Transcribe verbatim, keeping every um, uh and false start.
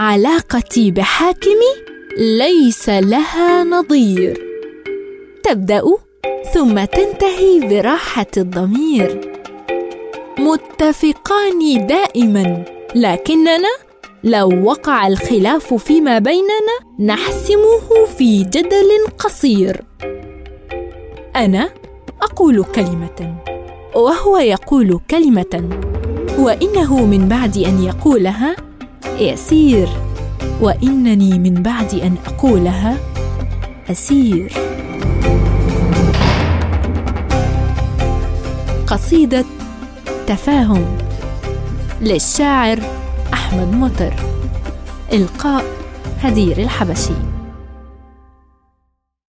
علاقتي بحاكمي ليس لها نظير. تبدأ ثم تنتهي براحة الضمير. متفقان دائما، لكننا لو وقع الخلاف فيما بيننا نحسمه في جدل قصير. أنا أقول كلمة وهو يقول كلمة، وإنه من بعد أن يقولها يسير، وإنني من بعد أن أقولها أسير. قصيدة تفاهم للشاعر أحمد مطر. إلقاء هدير الحبشي.